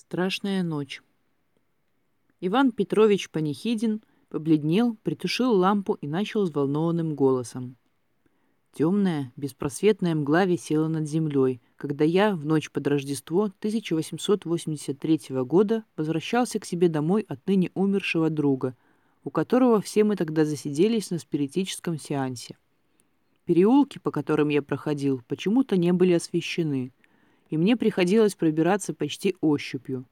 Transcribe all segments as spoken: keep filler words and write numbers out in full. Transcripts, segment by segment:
Страшная ночь. Иван Петрович Панихидин побледнел, притушил лампу и начал взволнованным голосом. Темная, беспросветная мгла висела над землей, когда я в ночь под Рождество тысяча восемьсот восемьдесят третьего года возвращался к себе домой от ныне умершего друга, у которого все мы тогда засиделись на спиритическом сеансе. Переулки, по которым я проходил, почему-то не были освещены, и мне приходилось пробираться почти ощупью.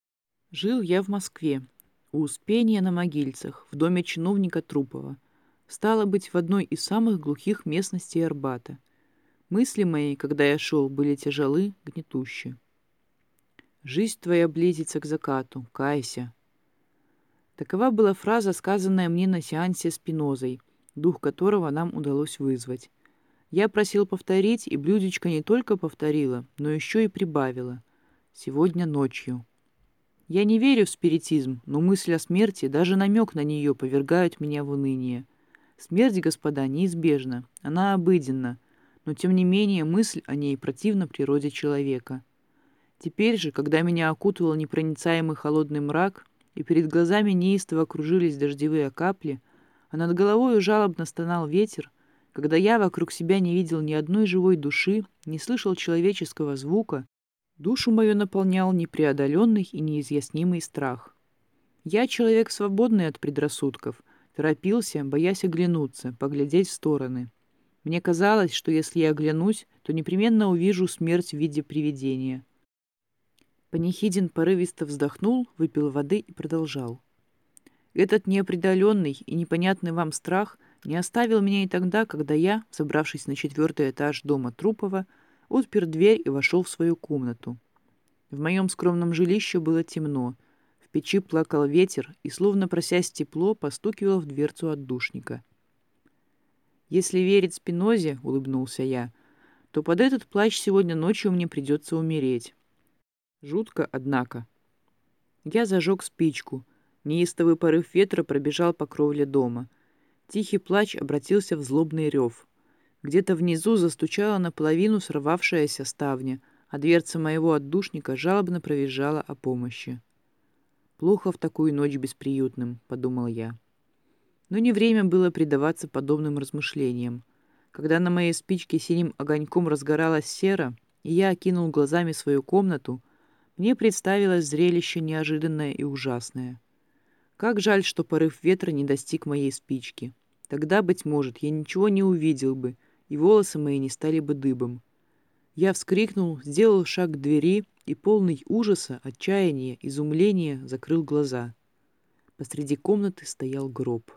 Жил я в Москве, у Успения на Могильцах, в доме чиновника Трупова. Стало быть, в одной из самых глухих местностей Арбата. Мысли мои, когда я шел, были тяжелы, гнетущи. «Жизнь твоя близится к закату, кайся». Такова была фраза, сказанная мне на сеансе Спинозой, дух которого нам удалось вызвать. Я просил повторить, и блюдечко не только повторила, но еще и прибавила. «Сегодня ночью». Я не верю в спиритизм, но мысль о смерти, даже намек на нее, повергают меня в уныние. Смерть, господа, неизбежна, она обыденна, но тем не менее мысль о ней противна природе человека. Теперь же, когда меня окутывал непроницаемый холодный мрак, и перед глазами неистово кружились дождевые капли, а над головой жалобно стонал ветер, когда я вокруг себя не видел ни одной живой души, не слышал человеческого звука, душу мою наполнял непреодоленный и неизъяснимый страх. Я человек свободный от предрассудков, торопился, боясь оглянуться, поглядеть в стороны. Мне казалось, что если я оглянусь, то непременно увижу смерть в виде привидения. Панихидин порывисто вздохнул, выпил воды и продолжал. Этот неопределенный и непонятный вам страх не оставил меня и тогда, когда я, забравшись на четвертый этаж дома Трупова, отпер дверь и вошел в свою комнату. В моем скромном жилище было темно. В печи плакал ветер и, словно просясь тепло, постукивал в дверцу отдушника. «Если верить Спинозе, — улыбнулся я, — то под этот плач сегодня ночью мне придется умереть. Жутко, однако». Я зажег спичку. Неистовый порыв ветра пробежал по кровле дома. Тихий плач обратился в злобный рев. Где-то внизу застучала наполовину сорвавшаяся ставня, а дверца моего отдушника жалобно провизжала о помощи. «Плохо в такую ночь бесприютным», — подумал я. Но не время было предаваться подобным размышлениям. Когда на моей спичке синим огоньком разгоралась сера, и я окинул глазами свою комнату, мне представилось зрелище неожиданное и ужасное. Как жаль, что порыв ветра не достиг моей спички. Тогда, быть может, я ничего не увидел бы, и волосы мои не стали бы дыбом. Я вскрикнул, сделал шаг к двери и, полный ужаса, отчаяния, изумления, закрыл глаза. Посреди комнаты стоял гроб.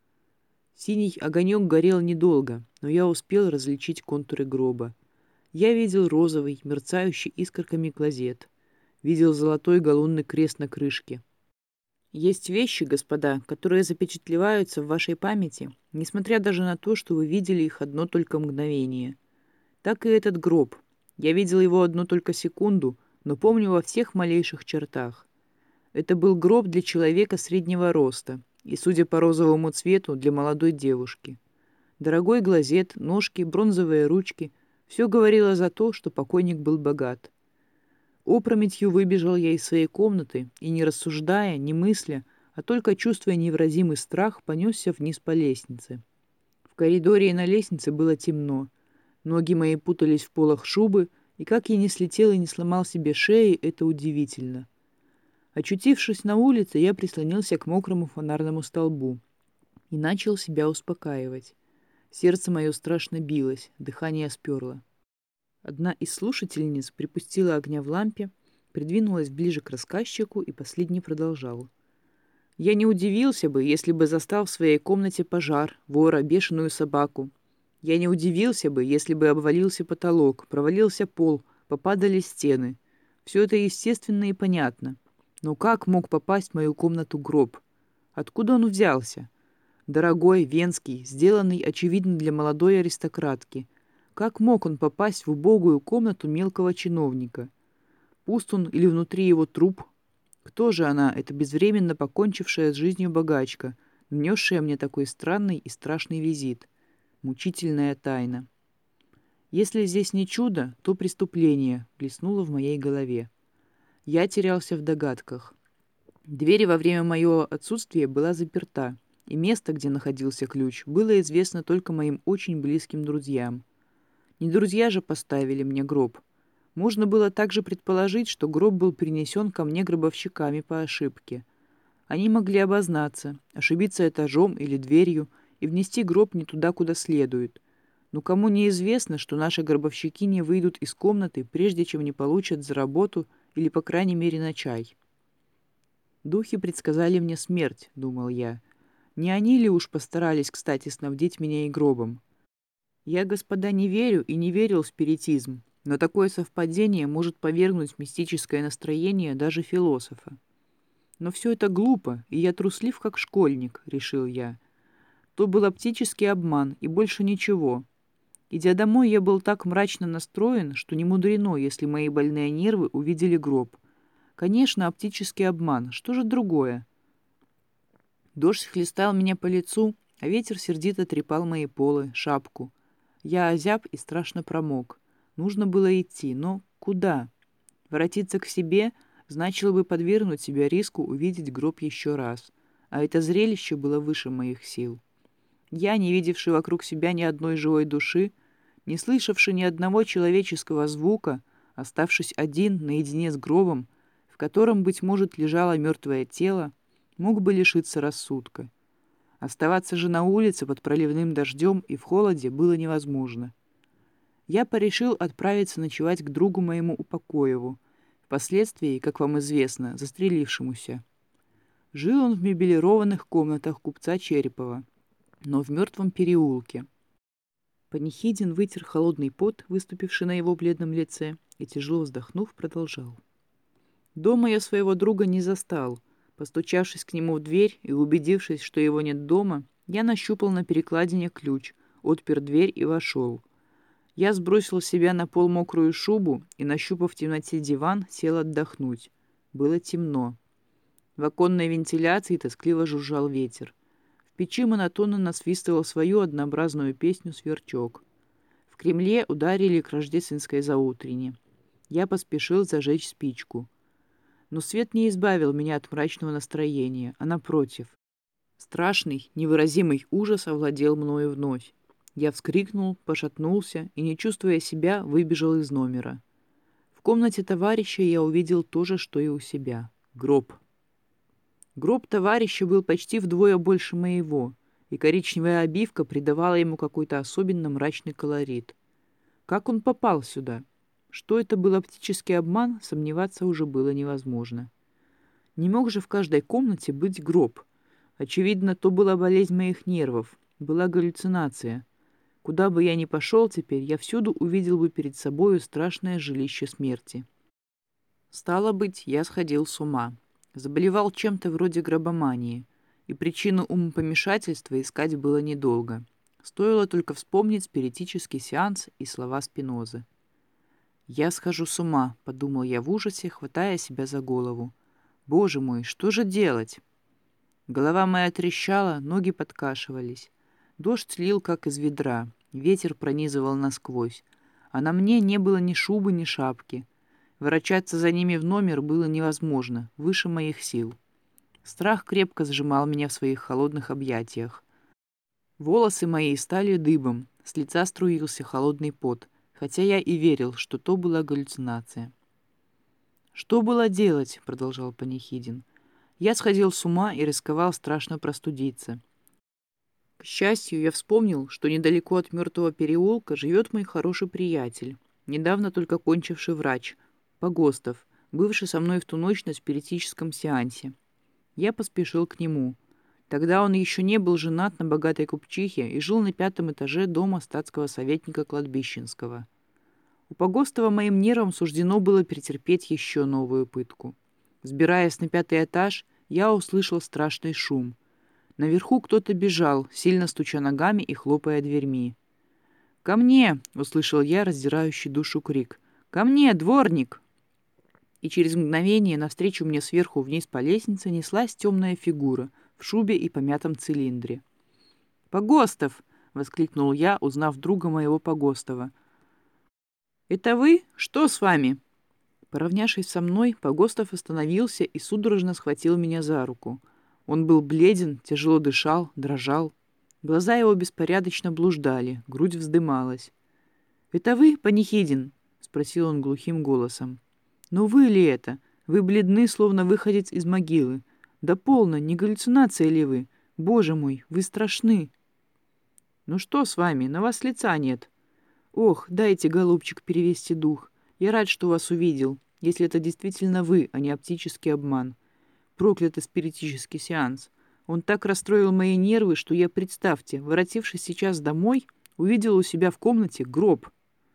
Синий огонек горел недолго, но я успел различить контуры гроба. Я видел розовый, мерцающий искорками клозет. Видел золотой галунный крест на крышке. Есть вещи, господа, которые запечатлеваются в вашей памяти, несмотря даже на то, что вы видели их одно только мгновение. Так и этот гроб. Я видел его одну только секунду, но помню во всех малейших чертах. Это был гроб для человека среднего роста и, судя по розовому цвету, для молодой девушки. Дорогой глазет, ножки, бронзовые ручки — все говорило за то, что покойник был богат. Опрометью выбежал я из своей комнаты и, не рассуждая, не мысля, а только чувствуя невыразимый страх, понесся вниз по лестнице. В коридоре и на лестнице было темно. Ноги мои путались в полах шубы, и как я не слетел и не сломал себе шеи, это удивительно. Очутившись на улице, я прислонился к мокрому фонарному столбу и начал себя успокаивать. Сердце мое страшно билось, дыхание сперло. Одна из слушательниц припустила огня в лампе, придвинулась ближе к рассказчику, и последний продолжал. «Я не удивился бы, если бы застал в своей комнате пожар, вора, бешеную собаку. Я не удивился бы, если бы обвалился потолок, провалился пол, попадали стены. Все это естественно и понятно. Но как мог попасть в мою комнату гроб? Откуда он взялся? Дорогой, венский, сделанный, очевидно, для молодой аристократки. Как мог он попасть в убогую комнату мелкого чиновника? Пуст он или внутри его труп? Кто же она, эта безвременно покончившая с жизнью богачка, нанесшая мне такой странный и страшный визит? Мучительная тайна. Если здесь не чудо, то преступление блеснуло в моей голове. Я терялся в догадках. Дверь во время моего отсутствия была заперта, и место, где находился ключ, было известно только моим очень близким друзьям. Не друзья же поставили мне гроб. Можно было также предположить, что гроб был принесен ко мне гробовщиками по ошибке. Они могли обознаться, ошибиться этажом или дверью и внести гроб не туда, куда следует. Но кому неизвестно, что наши гробовщики не выйдут из комнаты, прежде чем не получат за работу или, по крайней мере, на чай. «Духи предсказали мне смерть», — думал я. «Не они ли уж постарались, кстати, снабдить меня и гробом? Я, господа, не верю и не верил в спиритизм, но такое совпадение может повергнуть в мистическое настроение даже философа. Но все это глупо, и я труслив, как школьник», — решил я. То был оптический обман, и больше ничего. Идя домой, я был так мрачно настроен, что не мудрено, если мои больные нервы увидели гроб. Конечно, оптический обман. Что же другое? Дождь хлестал меня по лицу, а ветер сердито трепал мои полы, шапку. Я озяб и страшно промок. Нужно было идти, но куда? Воротиться к себе значило бы подвергнуть себя риску увидеть гроб еще раз. А это зрелище было выше моих сил. Я, не видевший вокруг себя ни одной живой души, не слышавший ни одного человеческого звука, оставшись один наедине с гробом, в котором, быть может, лежало мертвое тело, мог бы лишиться рассудка. Оставаться же на улице под проливным дождем и в холоде было невозможно. Я порешил отправиться ночевать к другу моему Упокоеву, впоследствии, как вам известно, застрелившемуся. Жил он в мебелированных комнатах купца Черепова, но в мертвом переулке. Панихидин вытер холодный пот, выступивший на его бледном лице, и, тяжело вздохнув, продолжал. Дома я своего друга не застал. Постучавшись к нему в дверь и убедившись, что его нет дома, я нащупал на перекладине ключ, отпер дверь и вошел. Я сбросил с себя на пол мокрую шубу и, нащупав в темноте диван, сел отдохнуть. Было темно. В оконной вентиляции тоскливо жужжал ветер. В печи монотонно насвистывал свою однообразную песню сверчок. В Кремле ударили к рождественской заутрене. Я поспешил зажечь спичку. Но свет не избавил меня от мрачного настроения, а напротив. Страшный, невыразимый ужас овладел мною вновь. Я вскрикнул, пошатнулся и, не чувствуя себя, выбежал из номера. В комнате товарища я увидел то же, что и у себя — гроб. Гроб товарища был почти вдвое больше моего, и коричневая обивка придавала ему какой-то особенно мрачный колорит. Как он попал сюда? Что это был оптический обман, сомневаться уже было невозможно. Не мог же в каждой комнате быть гроб. Очевидно, то была болезнь моих нервов, была галлюцинация. Куда бы я ни пошел теперь, я всюду увидел бы перед собою страшное жилище смерти. Стало быть, я сходил с ума. Заболевал чем-то вроде гробомании, и причину умопомешательства искать было недолго. Стоило только вспомнить спиритический сеанс и слова Спинозы. «Я схожу с ума», — подумал я в ужасе, хватая себя за голову. «Боже мой, что же делать?» Голова моя трещала, ноги подкашивались. Дождь лил, как из ведра, ветер пронизывал насквозь, а на мне не было ни шубы, ни шапки. Ворочаться за ними в номер было невозможно, выше моих сил. Страх крепко сжимал меня в своих холодных объятиях. Волосы мои стали дыбом, с лица струился холодный пот, хотя я и верил, что то была галлюцинация. «Что было делать?» — продолжал Панихидин. «Я сходил с ума и рисковал страшно простудиться. К счастью, я вспомнил, что недалеко от мертвого переулка живет мой хороший приятель, недавно только кончивший врач, Погостов, бывший со мной в ту ночь на спиритическом сеансе. Я поспешил к нему. Тогда он еще не был женат на богатой купчихе и жил на пятом этаже дома статского советника Кладбищенского. У Погостова моим нервам суждено было претерпеть еще новую пытку. Взбираясь на пятый этаж, я услышал страшный шум. Наверху кто-то бежал, сильно стуча ногами и хлопая дверьми. «Ко мне!» — услышал я раздирающий душу крик. «Ко мне, дворник!» И через мгновение навстречу мне сверху вниз по лестнице неслась темная фигура в шубе и помятом цилиндре. «Погостов!» — воскликнул я, узнав друга моего Погостова. «Это вы? Что с вами?» Поравнявшись со мной, Погостов остановился и судорожно схватил меня за руку. Он был бледен, тяжело дышал, дрожал. Глаза его беспорядочно блуждали, грудь вздымалась. «Это вы, Панихидин?» — спросил он глухим голосом. «Ну вы ли это? Вы бледны, словно выходец из могилы. Да полно, не галлюцинация ли вы? Боже мой, вы страшны!» «Ну что с вами? На вас лица нет». «Ох, дайте, голубчик, перевести дух. Я рад, что вас увидел, если это действительно вы, а не оптический обман. Проклятый спиритический сеанс. Он так расстроил мои нервы, что я, представьте, воротившись сейчас домой, увидел у себя в комнате гроб».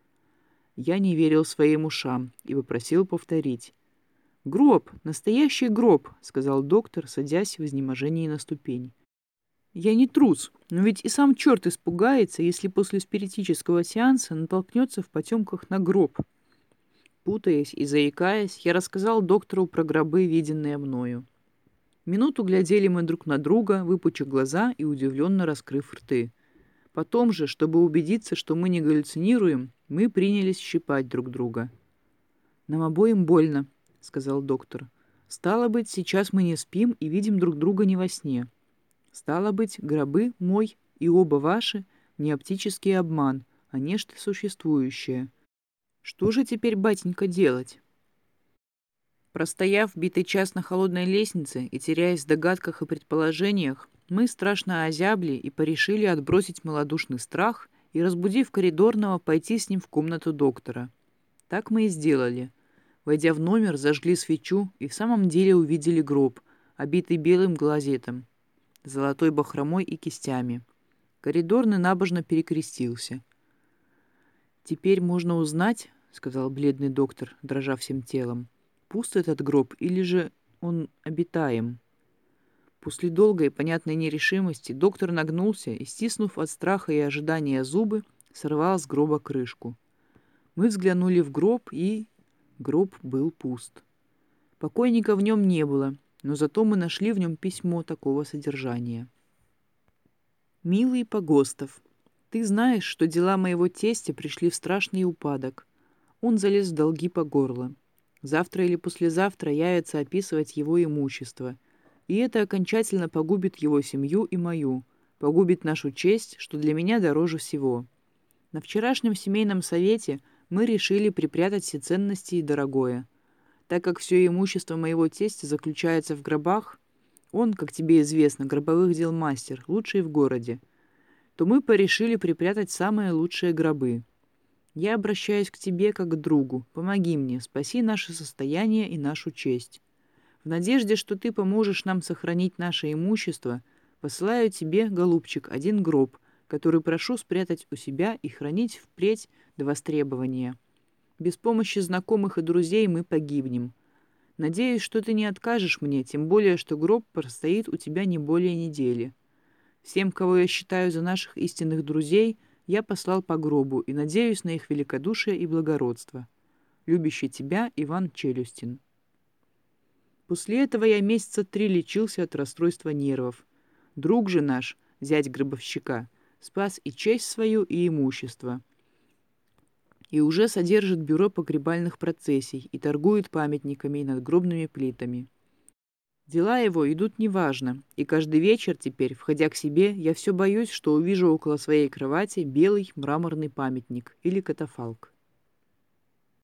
Я не верил своим ушам и попросил повторить. «Гроб, настоящий гроб», — сказал доктор, садясь в изнеможении на ступень. «Я не трус, но ведь и сам черт испугается, если после спиритического сеанса натолкнется в потемках на гроб». Путаясь и заикаясь, я рассказал доктору про гробы, виденные мною. Минуту глядели мы друг на друга, выпучив глаза и удивленно раскрыв рты. Потом же, чтобы убедиться, что мы не галлюцинируем, мы принялись щипать друг друга. «Нам обоим больно», — сказал доктор. «Стало быть, сейчас мы не спим и видим друг друга не во сне. Стало быть, гробы мой и оба ваши — не оптический обман, а нечто существующее. Что же теперь, батенька, делать?» Простояв битый час на холодной лестнице и теряясь в догадках и предположениях, мы страшно озябли и порешили отбросить малодушный страх и, разбудив коридорного, пойти с ним в комнату доктора. Так мы и сделали. Войдя в номер, зажгли свечу и в самом деле увидели гроб, обитый белым глазетом, золотой бахромой и кистями. Коридорный набожно перекрестился. «Теперь можно узнать, — сказал бледный доктор, дрожа всем телом, — пуст этот гроб или же он обитаем?» После долгой понятной нерешимости доктор нагнулся и, стиснув от страха и ожидания зубы, сорвал с гроба крышку. Мы взглянули в гроб, и... гроб был пуст. Покойника в нем не было, но зато мы нашли в нем письмо такого содержания. «Милый Погостов, ты знаешь, что дела моего тестя пришли в страшный упадок. Он залез в долги по горло. Завтра или послезавтра явится описывать его имущество, и это окончательно погубит его семью и мою, погубит нашу честь, что для меня дороже всего. На вчерашнем семейном совете мы решили припрятать все ценности и дорогое. Так как все имущество моего тестя заключается в гробах, он, как тебе известно, гробовых дел мастер, лучший в городе, то мы порешили припрятать самые лучшие гробы. Я обращаюсь к тебе как к другу. Помоги мне, спаси наше состояние и нашу честь. В надежде, что ты поможешь нам сохранить наше имущество, посылаю тебе, голубчик, один гроб, который прошу спрятать у себя и хранить впредь до востребования. Без помощи знакомых и друзей мы погибнем. Надеюсь, что ты не откажешь мне, тем более, что гроб простоит у тебя не более недели. Всем, кого я считаю за наших истинных друзей, я послал по гробу и надеюсь на их великодушие и благородство. Любящий тебя Иван Челюстин». После этого я месяца три лечился от расстройства нервов. Друг же наш, зять гробовщика, спас и честь свою, и имущество. И уже содержит бюро погребальных процессий и торгует памятниками и надгробными плитами. Дела его идут неважно, и каждый вечер теперь, входя к себе, я все боюсь, что увижу около своей кровати белый мраморный памятник или катафалк.